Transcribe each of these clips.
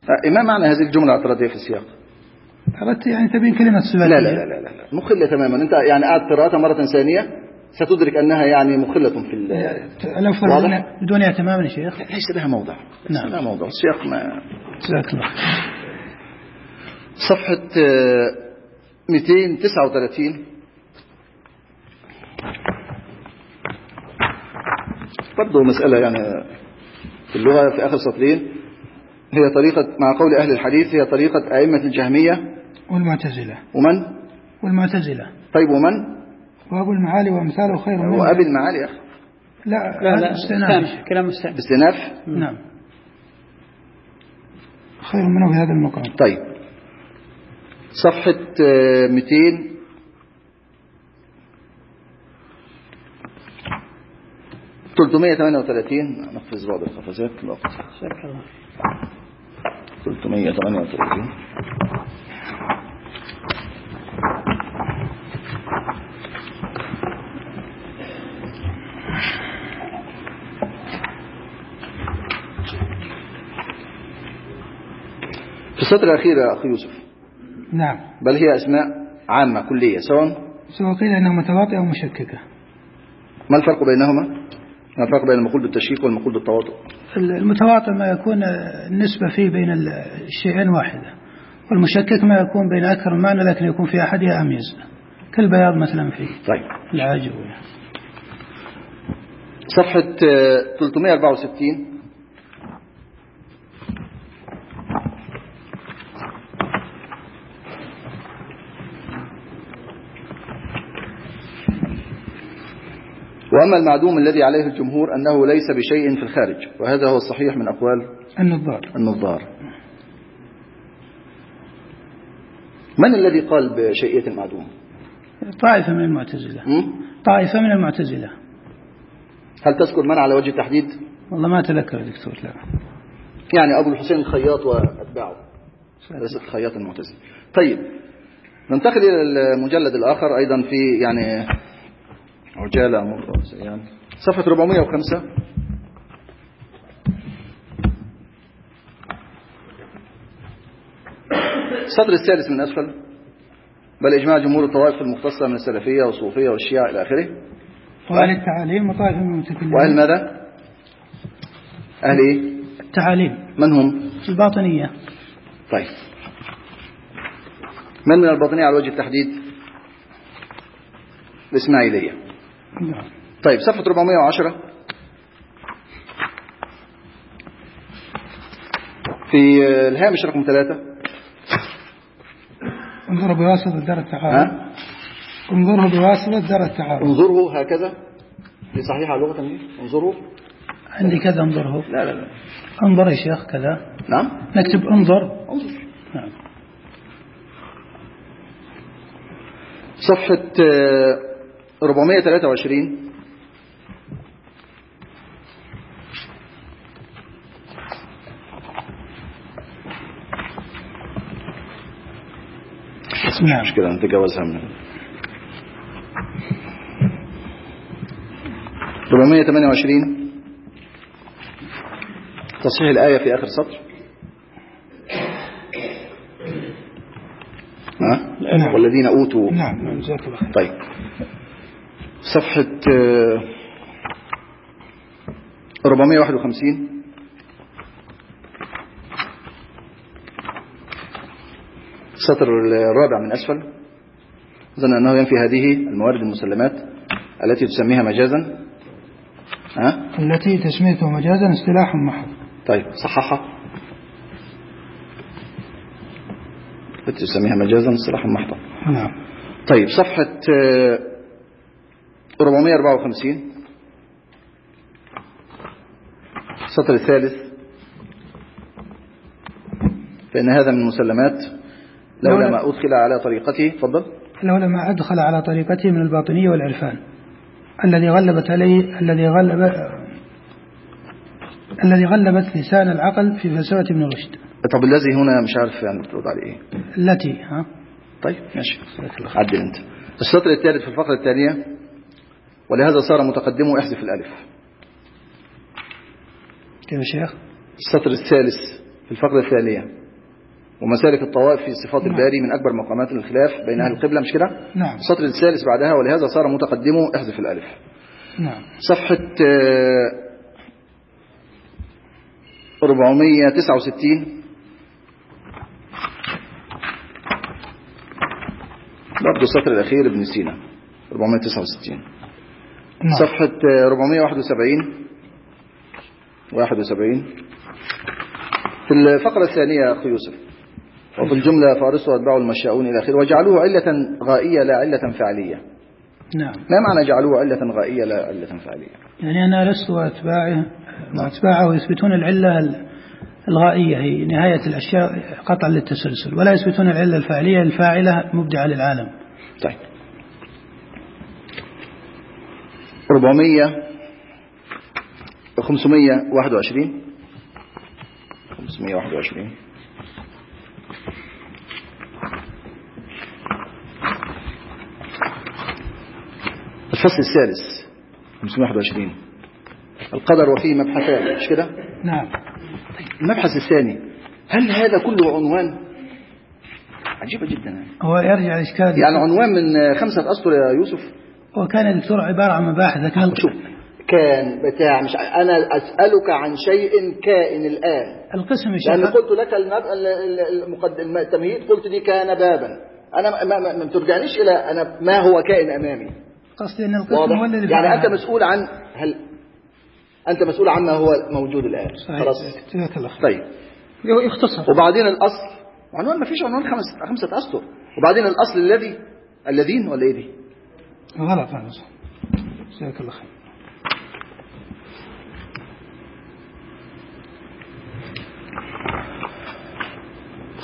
ما معنى هذه الجملة اعتراضية في السياق؟ أردت يعني تبين كلمة صفاتية. لا لا لا لا لا مخلة تماما. أنت يعني قاعد قراءتها مرة ثانية ستدرك أنها يعني مخلة في واضح بدون اهتمام يا شيخ. ليس لها موضع. نعم. لها موضع السياق ما. جزاك الله. صفحة 239 برضو مسألة يعني في اللغة في آخر سطرين. هي طريقة مع قول أهل الحديث هي طريقة أئمة الجهمية والمعتزلة. ومن؟ والمعتزلة. طيب ومن؟ وأبو المعالي وأمثاله خير منه. وأبي المعالي يا أخي. لا استئناف. كلام مستأنف. استئناف. نعم. خير منه في هذا المقام. طيب صفحة 338 نقفز بعض القفزات الوقت. 338 في السطر الأخير يا أخي يوسف. نعم. بل هي أسماء عامة كلية سواء قيل أنها متواطئة أو مشككة. ما الفرق بينهما؟ ما الفرق بين المقول بالتشكيك والمقول بالتواطؤ؟ المتواطئ ما يكون النسبة فيه بين الشيئين واحدة، والمشكك ما يكون بين أكثر من معنى لكن يكون في أحدها أميز كالبياض مثلا فيه. طيب العاجب. صفحة 364 وأما المعدوم الذي عليه الجمهور أنه ليس بشيء في الخارج، وهذا هو الصحيح من أقوال النظار. من الذي قال بشيئية المعدوم؟ طائفة من المعتزلة. طائفة من المعتزلة. هل تذكر من على وجه التحديد؟ والله ما أتذكر يا دكتور. لا يعني أبو الحسين الخياط وأتباعه، ليس الخياط المعتزلي. طيب ننتقل إلى المجلد الآخر أيضا في يعني عجالة يعني صفحة 405 السطر الثالث من أسفل. بل إجماع جمهور الطوائف المختصة من السلفية والصوفية والشيعة إلى آخره. وأهل التعاليم وطائفة من المتكلمين. وأهل ماذا؟ أهل إيه؟ التعاليم. من هم؟ الباطنية. طيب من الباطنية على وجه التحديد؟ الإسماعيلية. طيب صفحة 410 في الهامش رقم 3. انظروا بواسطة دار التعارض. انظره بواسطة دار التعارض. انظره هكذا دي صحيحة لغة دي؟ انظره عندي كذا انظره. لا انظر يا شيخ كذا. نعم نكتب انظر. نعم. صفحة 423 مش كده نتجاوزها من 428 تصحيح الآية في آخر سطر. والذين أوتوا. نعم. طيب صفحة 451 السطر الرابع من أسفل. ظن أنه ينفي هذه الموارد المسلمات التي تسميها مجازا. التي تسميته مجازا اصطلاح محض. طيب صححها. التي تسميها مجازا اصطلاح محض. نعم. طيب صفحة 454 السطر الثالث. فإن هذا من المسلمات لولا ما أدخل على طريقته. تفضل. لولا ما أدخل على طريقته من الباطنية والعرفان الذي غلبت لسان العقل في فلسفة ابن رشد. طب الذي هنا مش عارف يعني بترد عليه ايه. التي طيب ماشي عدل انت. السطر الثالث في الفقرة الثانية. ولهذا صار متقدمه احذف الألف. كيف يا شيخ؟ السطر الثالث في الفقرة الثانية: ومسالك الطوائف في صفات الباري من أكبر مقامات الخلاف بين أهل القبلة، مش كده؟ نعم. السطر الثالث بعدها: ولهذا صار متقدمه احذف الألف. نعم. صفحة 469 برضه السطر الأخير ابن سينا 469. نعم. صفحة 471 في الفقرة الثانية يا أخي يوسف: وفي الجملة فارس واتباعه المشاؤون إلى آخره، وجعلوه علة غائية لا علة فعلية. نعم. ما معنى جعلوه علة غائية لا علة فعلية؟ يعني أنا لست وأتباعه يثبتون العلة الغائية هي نهاية الأشياء قطعا للتسلسل، ولا يثبتون العلة الفعلية الفاعلة مبدعة للعالم. طيب 521 الفصل الثالث 521: القدر وفيه مبحثان، مش كده؟ نعم. المبحث الثاني: هل هذا كله عنوان؟ عجيبة جدا. هو يرجع الإشكال يعني عنوان من 5 أسطر يا يوسف. وكان الدكتور عبارة عن مباحث، لكن شوف كان بتاع، مش أنا أسألك عن شيء كائن الآن. القسم لأن قلت لك التمهيد، قلت لي كان بابا. أنا ما ترجعنيش إلى أنا ما هو كائن أمامي. قصدي أن القسم هو الذي يعني أنت مسؤول عن أنت مسؤول عما هو موجود الآن. خلاص. طيب يختصر. وبعدين الأصل عنوان، ما فيش عنوان 5 أسطر. وبعدين الأصل الذين ولا إيه دي؟ غلط. جزاك الله خير. ،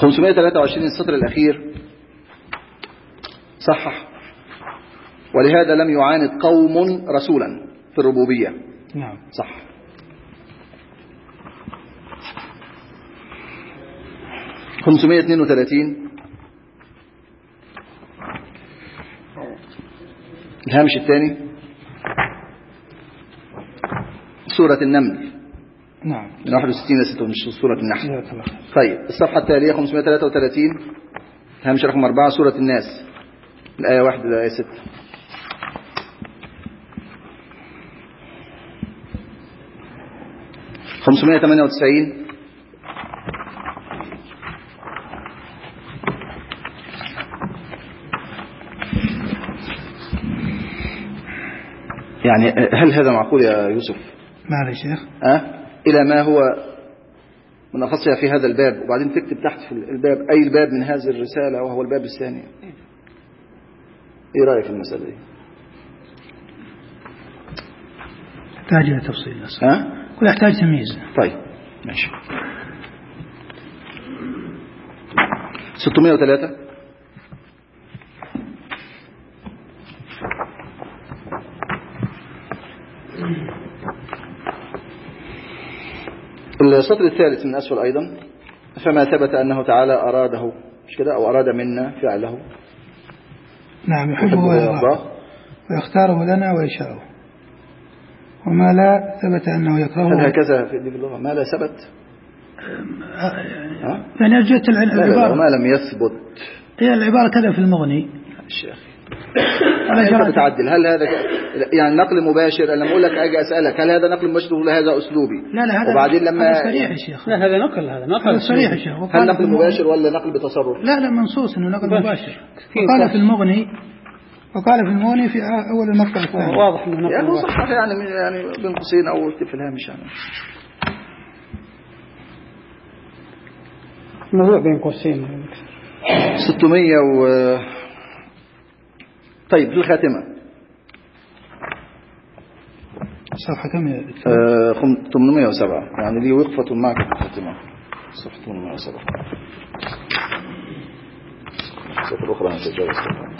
523 السطر الأخير: صحح: ولهذا لم يعاند قوم رسولا في الربوبية. نعم. صح. 532 الهامش الثاني: سورة النمل. نعم. من 61 ل 6 مش سورة النحل. طيب الصفحة التالية 533 هامش رقم 4: سورة الناس، الآية 1 إلى الآية 6. 598 يعني هل هذا معقول يا يوسف؟ ما يا شيخ. إلى ما هو من أخصها في هذا الباب، وبعدين تكتب تحت في الباب أي الباب من هذه الرسالة وهو الباب الثاني. إيه رأيك في المسألة دي؟ يحتاج إلى تفصيل. كل يحتاج تمييز. طيب ماشي. 603 السطر الثالث من أسفل أيضا: فما ثبت أنه تعالى أراده، مش كده؟ أو أراد منا فعله. نعم. يحبه ويرضاه ويختاره لنا ويشاءه. وما لا ثبت أنه يكرهه. هل هكذا في اللغة ما لا ثبت؟ يعني جت العبارة وما لم يثبت. هي العبارة كذا في المغني الشيخ. أنت بتعدل. هل هذا يعني نقل مباشر؟ لما أقول لك أجي أسألك هل هذا نقل مباشر ولا هذا أسلوبي؟ لا هذا. وبعدين لما هذا صريح يا شيخ. لا هذا نقل صريح يا شيخ. هل نقل مباشر ولا نقل بتصرف؟ لا منصوص إنه نقل مباشر. وقال في المغني في أول المقطع الثاني. واضح إنه نقل مباشر. صح يعني بين قوسين أو اكتب في الهامش يعني. موضوع بين قوسين. 600 طيب في الخاتمة صفحة كم؟ 807 يعني لي وقفة معك في الخاتمة. صفحة 807 الصفحة الأخرى نتجاوز.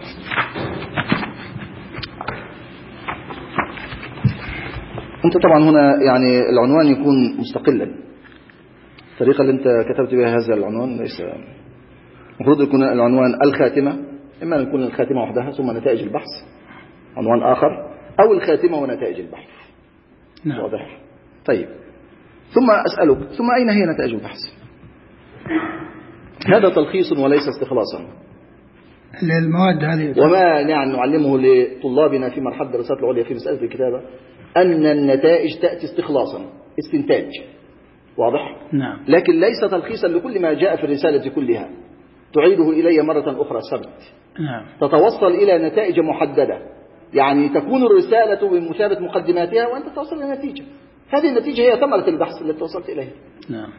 أنت طبعا هنا يعني العنوان يكون مستقلا. الطريقة اللي أنت كتبت بها هذا العنوان ليس المفروض يكون العنوان الخاتمة، إما أن يكون الخاتمة وحدها ثم نتائج البحث عنوان آخر، أو الخاتمة ونتائج البحث. نعم. واضح. طيب ثم أسألك، ثم أين هي نتائج البحث؟ هذا تلخيص وليس استخلاصا. المواد هذه وما يعني نعلمه لطلابنا في مرحلة الدراسات العليا في مسألة الكتابة أن النتائج تأتي استخلاصا، استنتاج، واضح؟ نعم. لكن ليس تلخيصا لكل ما جاء في الرسالة كلها، تعيده إلي مرة أخرى سبت. نعم. تتوصل إلى نتائج محددة، يعني تكون الرسالة بمثابة مقدماتها وأنت توصل إلى نتيجة، هذه النتيجة هي ثمرة البحث التي توصلت إليه. نعم.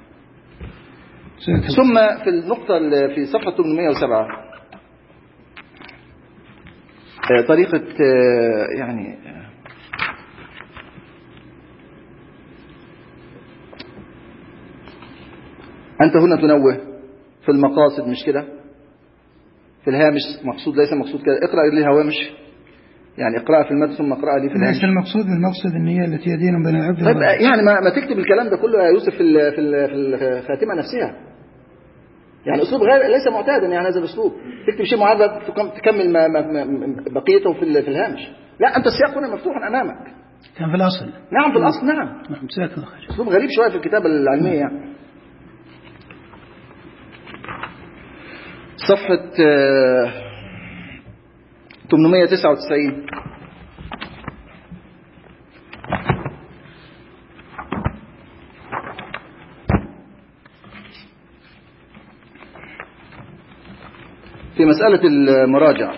ثم في النقطة في صفحة 807 طريقة يعني أنت هنا تنوه في المقاصد، مش كده؟ في الهامش مقصود ليس مقصود كده، اقرأ لي هوامش، يعني اقرأ في المتن ثم اقرأ لي في الهامش. ليس المقصود النية التي يدين بين العبد. طيب يعني ما تكتب الكلام ده كله يا يوسف في الخاتمة نفسها، يعني أسلوب غير ليس معتادا، يعني هذا الأسلوب تكتب شيء معين تكمل بقيته في الهامش. لا، أنت السياق هنا مفتوح أمامك. كان في الأصل. نعم في الأصل. نعم. أسلوب غريب شوية في الكتابة العلمية يعني. صفحة 899 في مسألة المراجع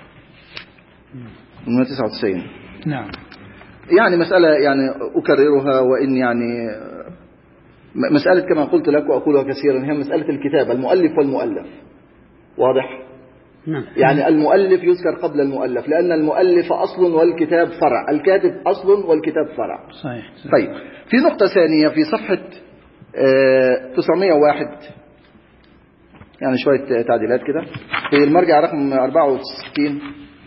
899. نعم. يعني مسألة يعني أكررها، وإن يعني مسألة كما قلت لك وأقولها كثيرا، هي مسألة الكتاب، المؤلف والمؤلف، واضح؟ نعم. يعني المؤلف يذكر قبل المؤلف، لأن المؤلف أصل والكتاب فرع، الكاتب أصل والكتاب فرع. صحيح. طيب في نقطة ثانية في صفحة 901، يعني شوية تعديلات كده في المرجع رقم 64.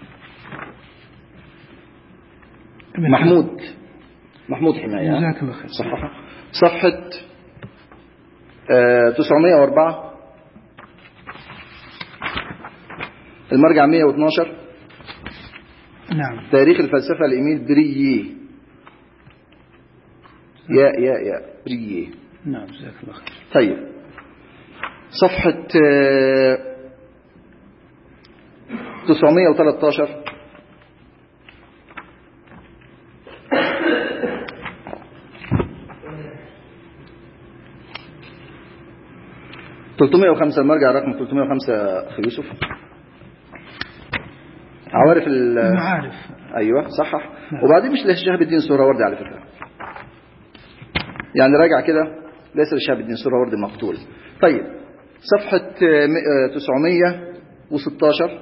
محمود حماية، جزاك الله خير. صفحة 904 المرجع 112. نعم. تاريخ الفلسفة لإيميل برييه. يا برييه. نعم جزاك الله خير. طيب صفحة 913 305 المرجع رقم 305 أخي يوسف. عوارف المعارف. أيوة صحح. وبعدين مش لشهاب الدين سهروردي على فكرة، يعني راجع كده ليس لشهاب الدين سهروردي المقتول. طيب صفحة 916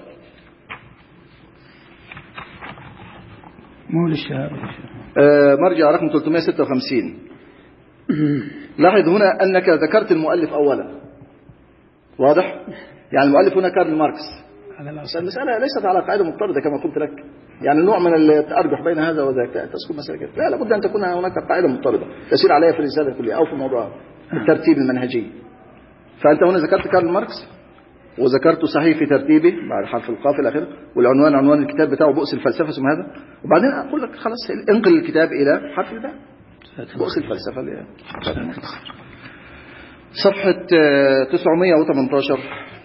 مو للشهاب، مرجع رقم 356. لاحظ هنا أنك ذكرت المؤلف أولا، واضح؟ يعني المؤلف هنا كارل ماركس. المسألة ليست على قاعدة مضطردة كما قلت لك، يعني نوع من التأرجح بين هذا وذاك تسكن مسألة كده. لا، لابد أن تكون هناك قاعدة مضطردة تسير عليها في الرسالة كلها أو في موضوع الترتيب المنهجي. فأنت هنا ذكرت كارل ماركس، وذكرته صحيح في ترتيبه بعد حرف القاف إلى آخره، والعنوان عنوان الكتاب بتاعه بؤس الفلسفة ثم هذا، وبعدين أقول لك خلاص انقل الكتاب إلى حرف الباء، بؤس الفلسفة. صفحة 918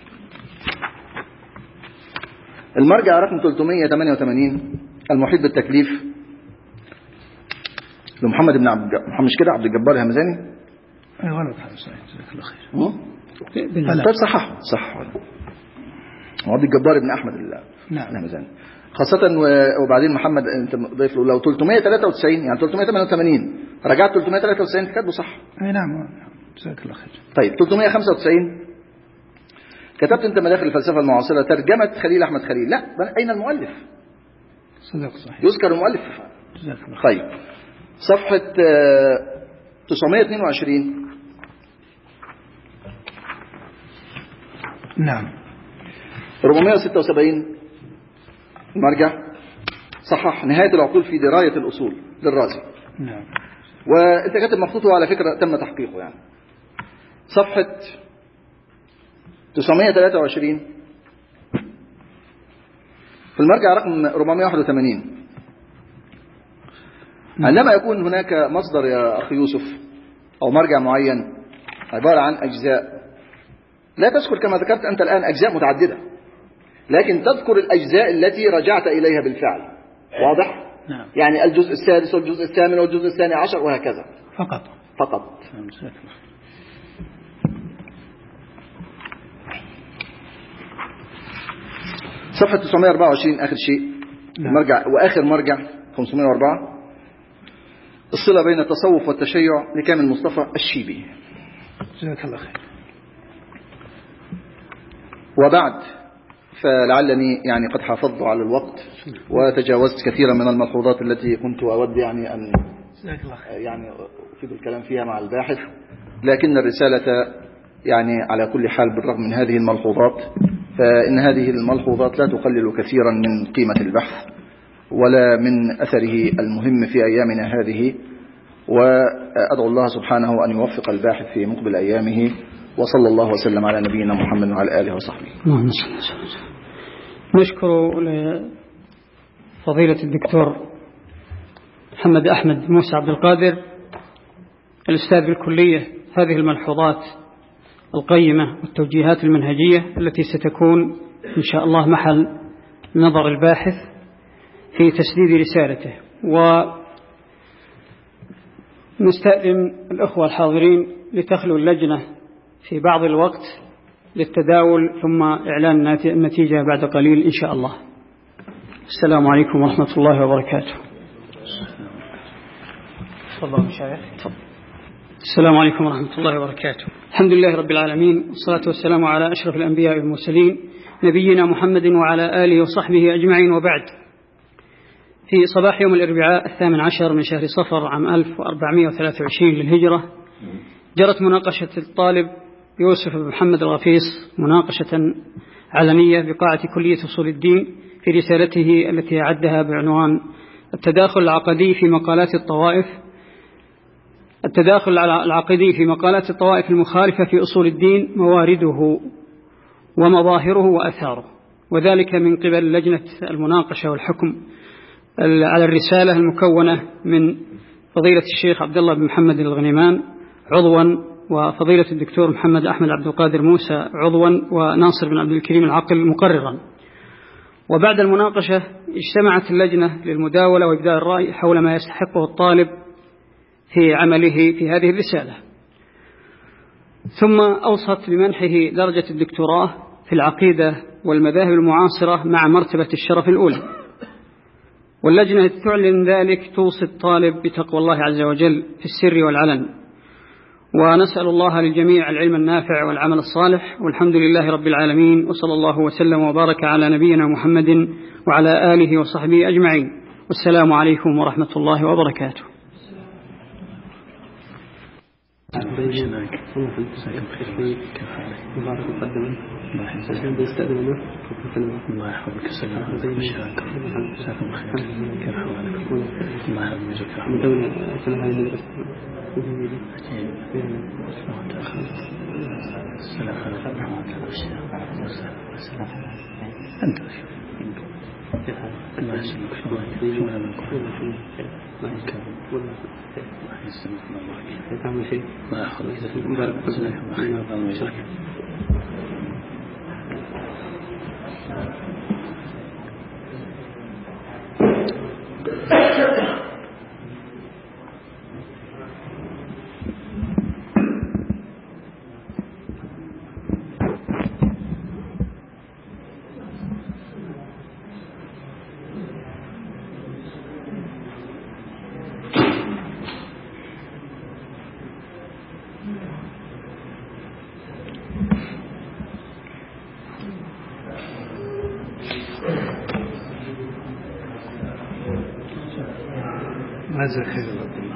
المرجع رقم 388 المحيط بالتكليف لمحمد بن محمد، مش كده عبد الجبار الهمزاني؟ اي غلط. صحيح جزاك الله خير. طيب صح عبد الجبار بن احمد الهمزاني خاصة. وبعدين محمد انت ضيف له لو 393 يعني 388 رجعت 393 كاتبه صح. اي نعم جزاك الله خير. طيب 395 كتبت انت مداخل الفلسفة المعاصرة ترجمة خليل احمد خليل. لا، اين المؤلف؟ صدق صحيح. يذكر المؤلف. جزاك الله خير. طيب صفحة 922 نعم 476 المرجع صحح نهاية العقول في دراية الأصول للرازي. نعم. وانت كاتب مخطوطه على فكرة تم تحقيقه يعني. صفحة 923 في المرجع رقم 481 عندما يكون هناك مصدر يا أخي يوسف أو مرجع معين عبارة عن أجزاء لا تذكر كما ذكرت أنت الآن أجزاء متعددة، لكن تذكر الأجزاء التي رجعت إليها بالفعل. واضح؟ نعم. يعني الجزء السادس والجزء الثامن والجزء الثاني عشر وهكذا فقط. صفحة 924 آخر شيء. نعم. مرجع وآخر مرجع 504 الصلة بين التصوف والتشيع لكامل مصطفى الشيبي. جزاك الله خير. وبعد فلعلني يعني قد حافظت على الوقت وتجاوزت كثيرا من الملحوظات التي كنت أود يعني أن يعني أفيد الكلام فيها مع الباحث، لكن الرسالة يعني على كل حال بالرغم من هذه الملحوظات فإن هذه الملحوظات لا تقلل كثيرا من قيمة البحث ولا من أثره المهم في أيامنا هذه، وأدعو الله سبحانه أن يوفق الباحث في مقبل أيامه، وصلى الله وسلم على نبينا محمد وعلى آله وصحبه. نشكر لفضيلة الدكتور محمد أحمد موسى عبد القادر الأستاذ بالكلية هذه الملحوظات القيمة والتوجيهات المنهجية التي ستكون إن شاء الله محل نظر الباحث في تسديد رسالته. ونستأذن الأخوة الحاضرين لتخلو اللجنة في بعض الوقت للتداول ثم إعلان النتيجة بعد قليل إن شاء الله. السلام عليكم ورحمة الله وبركاته. السلام عليكم ورحمة الله وبركاته. الحمد لله رب العالمين، والصلاة والسلام على أشرف الأنبياء والمرسلين نبينا محمد وعلى آله وصحبه أجمعين، وبعد. في صباح يوم الأربعاء 18 من شهر صفر عام 1423 للهجرة جرت مناقشة الطالب يوسف بن محمد الغفيص مناقشة علنية بقاعة كلية أصول الدين في رسالته التي أعدها بعنوان التداخل العقدي في مقالات الطوائف المخالفة في أصول الدين، موارده ومظاهره وأثاره، وذلك من قبل لجنة المناقشة والحكم على الرسالة المكونة من فضيلة الشيخ عبد الله بن محمد الغنيمان عضوا، وفضيلة الدكتور محمد أحمد عبد القادر موسى عضوا، وناصر بن عبد الكريم العقل مقررا. وبعد المناقشة اجتمعت اللجنة للمداولة وإبداء الرأي حول ما يستحقه الطالب في عمله في هذه الرسالة، ثم أوصت بمنحه درجة الدكتوراه في العقيدة والمذاهب المعاصرة مع مرتبة الشرف الأولى. واللجنة تعلن ذلك توصي الطالب بتقوى الله عز وجل في السر والعلن، ونسأل الله للجميع العلم النافع والعمل الصالح، والحمد لله رب العالمين، وصلى الله وسلم وبارك على نبينا محمد وعلى آله وصحبه أجمعين، والسلام عليكم ورحمة الله وبركاته. الله يحفظك. السلام عليكم. كيف حالك؟ الله يحفظك. السلام ماذا خير عبد الله؟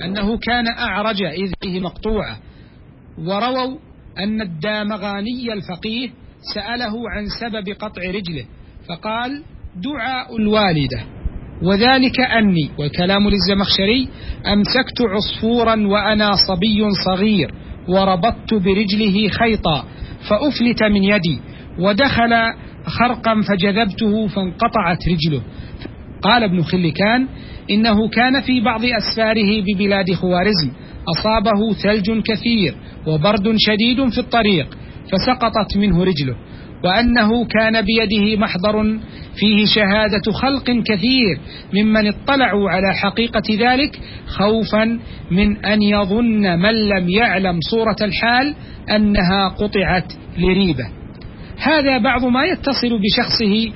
أنه كان أعرج إذ فيه مقطوعة. ورووا أن الدامغاني الفقيه سأله عن سبب قطع رجله فقال دعاء الوالدة، وذلك أني، وكلام للزمخشري، أمسكت عصفورا وأنا صبي صغير وربطت برجله خيطا فأفلت من يدي ودخل خرقا فجذبته فانقطعت رجله. قال ابن خلكان إنه كان في بعض أسفاره ببلاد خوارزم أصابه ثلج كثير وبرد شديد في الطريق فسقطت منه رجله، وأنه كان بيده محضر فيه شهادة خلق كثير ممن اطلعوا على حقيقة ذلك خوفا من أن يظن من لم يعلم صورة الحال أنها قطعت لريبة. هذا بعض ما يتصل بشخصه.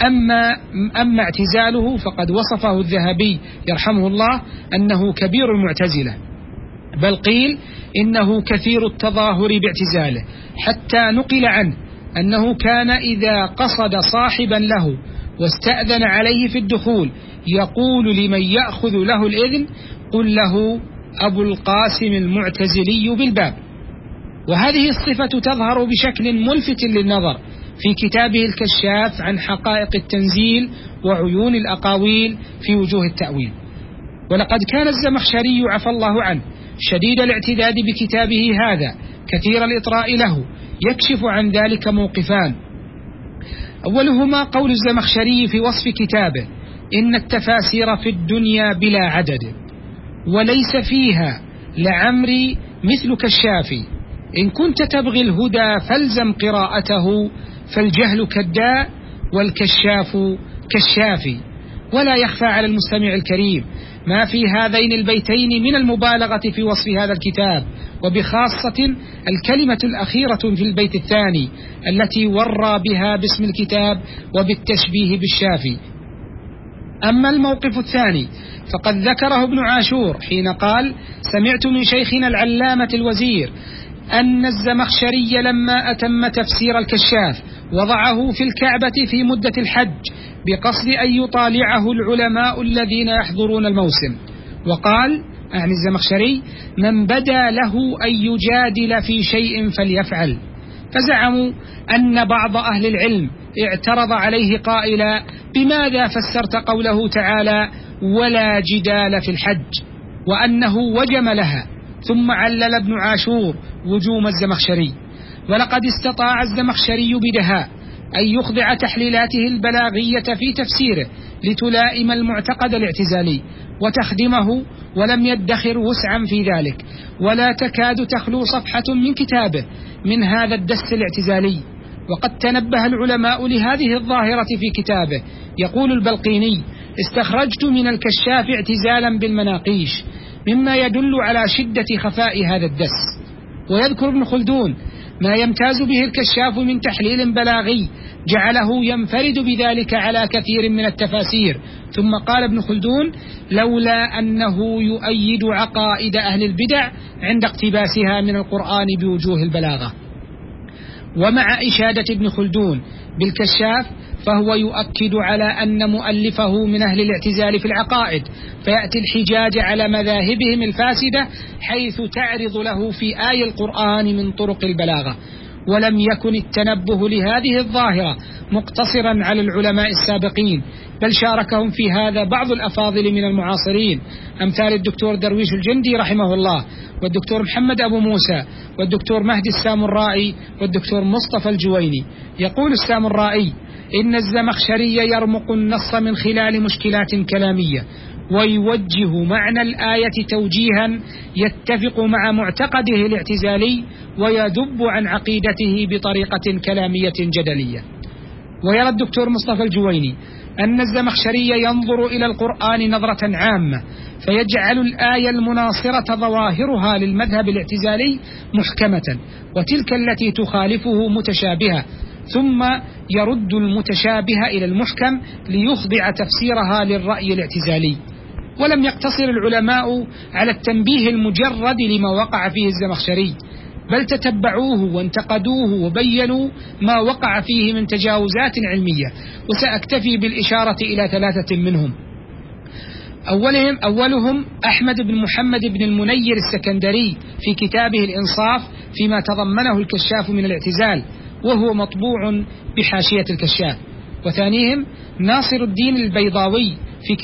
أما اعتزاله فقد وصفه الذهبي يرحمه الله أنه كبير المعتزلة، بل قيل إنه كثير التظاهر باعتزاله، حتى نقل عنه أنه كان إذا قصد صاحبا له واستأذن عليه في الدخول يقول لمن يأخذ له الإذن قل له أبو القاسم المعتزلي بالباب. وهذه الصفة تظهر بشكل ملفت للنظر في كتابه الكشاف عن حقائق التنزيل وعيون الأقاويل في وجوه التأويل. ولقد كان الزمخشري عفى الله عنه شديد الاعتداد بكتابه هذا كثير الإطراء له. يكشف عن ذلك موقفان: أولهما قول الزمخشري في وصف كتابه: إن التفاسير في الدنيا بلا عدد وليس فيها لعمري مثل كشافي، إن كنت تبغي الهدى فالزم قراءته فالجهل كالداء والكشاف كالشافي. ولا يخفى على المستمع الكريم ما في هذين البيتين من المبالغة في وصف هذا الكتاب، وبخاصة الكلمة الأخيرة في البيت الثاني التي ورى بها باسم الكتاب وبالتشبيه بالشافي. أما الموقف الثاني فقد ذكره ابن عاشور حين قال: سمعت من شيخنا العلامة الوزير أن الزمخشري لما أتم تفسير الكشاف وضعه في الكعبة في مدة الحج بقصد أن يطالعه العلماء الذين يحضرون الموسم، وقال عن الزمخشري: من بدا له أن يجادل في شيء فليفعل. فزعموا أن بعض أهل العلم اعترض عليه قائلا: بماذا فسرت قوله تعالى ولا جدال في الحج، وأنه وجم لها. ثم علل ابن عاشور وجوم الزمخشري. ولقد استطاع الزمخشري بدهاء أن يخضع تحليلاته البلاغية في تفسيره لتلائم المعتقد الاعتزالي وتخدمه، ولم يدخر وسعا في ذلك، ولا تكاد تخلو صفحة من كتابه من هذا الدس الاعتزالي. وقد تنبه العلماء لهذه الظاهرة في كتابه. يقول البلقيني: استخرجت من الكشاف اعتزالا بالمناقيش مما يدل على شدة خفاء هذا الدس. ويذكر ابن خلدون ما يمتاز به الكشاف من تحليل بلاغي جعله ينفرد بذلك على كثير من التفاسير. ثم قال ابن خلدون: لولا أنه يؤيد عقائد أهل البدع عند اقتباسها من القرآن بوجوه البلاغة. ومع إشادة ابن خلدون بالكشاف فهو يؤكد على أن مؤلفه من أهل الاعتزال في العقائد، فيأتي الحجاج على مذاهبهم الفاسدة حيث تعرض له في آي القرآن من طرق البلاغة. ولم يكن التنبه لهذه الظاهرة مقتصرا على العلماء السابقين، بل شاركهم في هذا بعض الأفاضل من المعاصرين أمثال الدكتور درويش الجندي رحمه الله، والدكتور محمد أبو موسى، والدكتور مهدي السامرائي، والدكتور مصطفى الجويني. يقول السامرائي: إن الزمخشري يرمق النص من خلال مشكلات كلامية ويوجه معنى الآية توجيها يتفق مع معتقده الاعتزالي ويذب عن عقيدته بطريقة كلامية جدلية. ويرى الدكتور مصطفى الجويني أن الزمخشري ينظر إلى القرآن نظرة عامة فيجعل الآية المناصرة ظواهرها للمذهب الاعتزالي محكمة، وتلك التي تخالفه متشابهة، ثم يرد المتشابه إلى المحكم ليخضع تفسيرها للرأي الاعتزالي. ولم يقتصر العلماء على التنبيه المجرد لما وقع فيه الزمخشري، بل تتبعوه وانتقدوه وبينوا ما وقع فيه من تجاوزات علمية، وسأكتفي بالإشارة إلى 3 منهم. أولهم أحمد بن محمد بن المنير السكندري في كتابه الإنصاف فيما تضمنه الكشاف من الاعتزال، وهو مطبوع بحاشية الكشاف. وثانيهم ناصر الدين البيضاوي في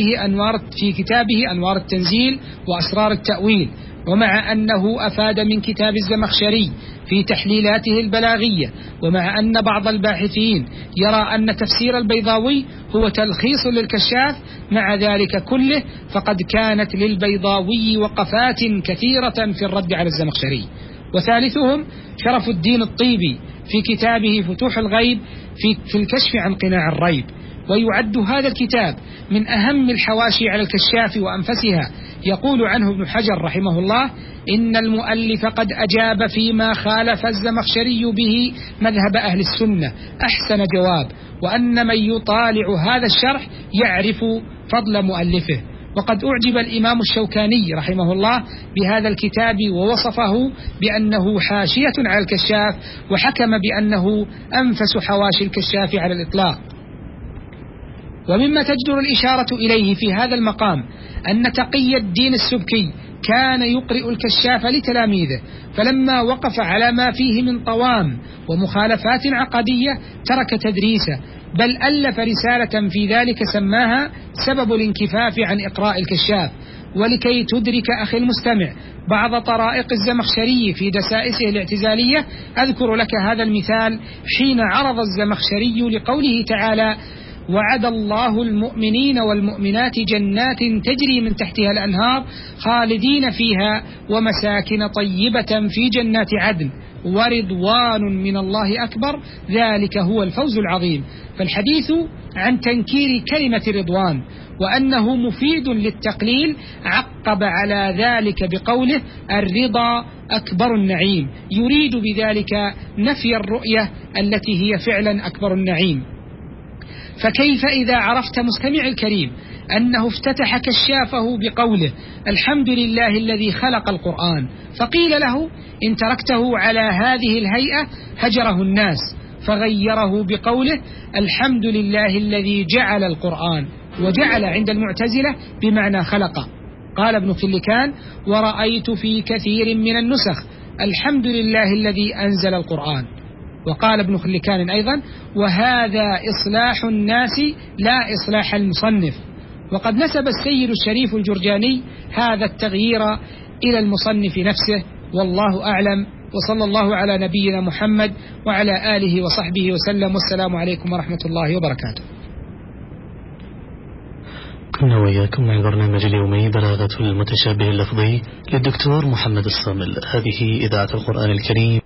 كتابه أنوار التنزيل وأسرار التأويل، ومع أنه أفاد من كتاب الزمخشري في تحليلاته البلاغية، ومع أن بعض الباحثين يرى أن تفسير البيضاوي هو تلخيص للكشاف، مع ذلك كله فقد كانت للبيضاوي وقفات كثيرة في الرد على الزمخشري. وثالثهم شرف الدين الطيبي في كتابه فتوح الغيب في الكشف عن قناع الريب. ويعد هذا الكتاب من أهم الحواشي على الكشاف وأنفسها. يقول عنه ابن حجر رحمه الله: إن المؤلف قد أجاب فيما خالف الزمخشري به مذهب أهل السنة أحسن جواب، وأن من يطالع هذا الشرح يعرف فضل مؤلفه. وقد أعجب الإمام الشوكاني رحمه الله بهذا الكتاب ووصفه بأنه حاشية على الكشاف، وحكم بأنه أنفس حواشي الكشاف على الإطلاق. ومما تجدر الإشارة إليه في هذا المقام أن تقي الدين السبكي كان يقرئ الكشاف لتلاميذه، فلما وقف على ما فيه من طوام ومخالفات عقدية ترك تدريسه، بل ألف رسالة في ذلك سماها سبب الانكفاف عن إقراء الكشاف. ولكي تدرك أخي المستمع بعض طرائق الزمخشري في دسائسه الاعتزالية، أذكر لك هذا المثال حين عرض الزمخشري لقوله تعالى: وعد الله المؤمنين والمؤمنات جنات تجري من تحتها الأنهار خالدين فيها ومساكن طيبة في جنات عدن ورضوان من الله أكبر ذلك هو الفوز العظيم. فالحديث عن تنكير كلمة رضوان وأنه مفيد للتقليل، عقب على ذلك بقوله: الرضا أكبر النعيم، يريد بذلك نفي الرؤية التي هي فعلا أكبر النعيم. فكيف إذا عرفت مستمع الكريم أنه افتتح كشافه بقوله: الحمد لله الذي خلق القرآن، فقيل له: إن تركته على هذه الهيئة هجره الناس، فغيره بقوله: الحمد لله الذي جعل القرآن، وجعل عند المعتزلة بمعنى خلق. قال ابن خلكان: ورأيت في كثير من النسخ الحمد لله الذي أنزل القرآن. وقال ابن خلكان أيضا: وهذا إصلاح الناس لا إصلاح المصنف. وقد نسب السيد الشريف الجرجاني هذا التغيير إلى المصنف نفسه، والله أعلم. وصلى الله على نبينا محمد وعلى آله وصحبه وسلم، والسلام عليكم ورحمة الله وبركاته. كنا وإياكم مع برنامج اليومي بلاغة المتشابه اللفظي للدكتور محمد الصامل. هذه إذاعة القرآن الكريم.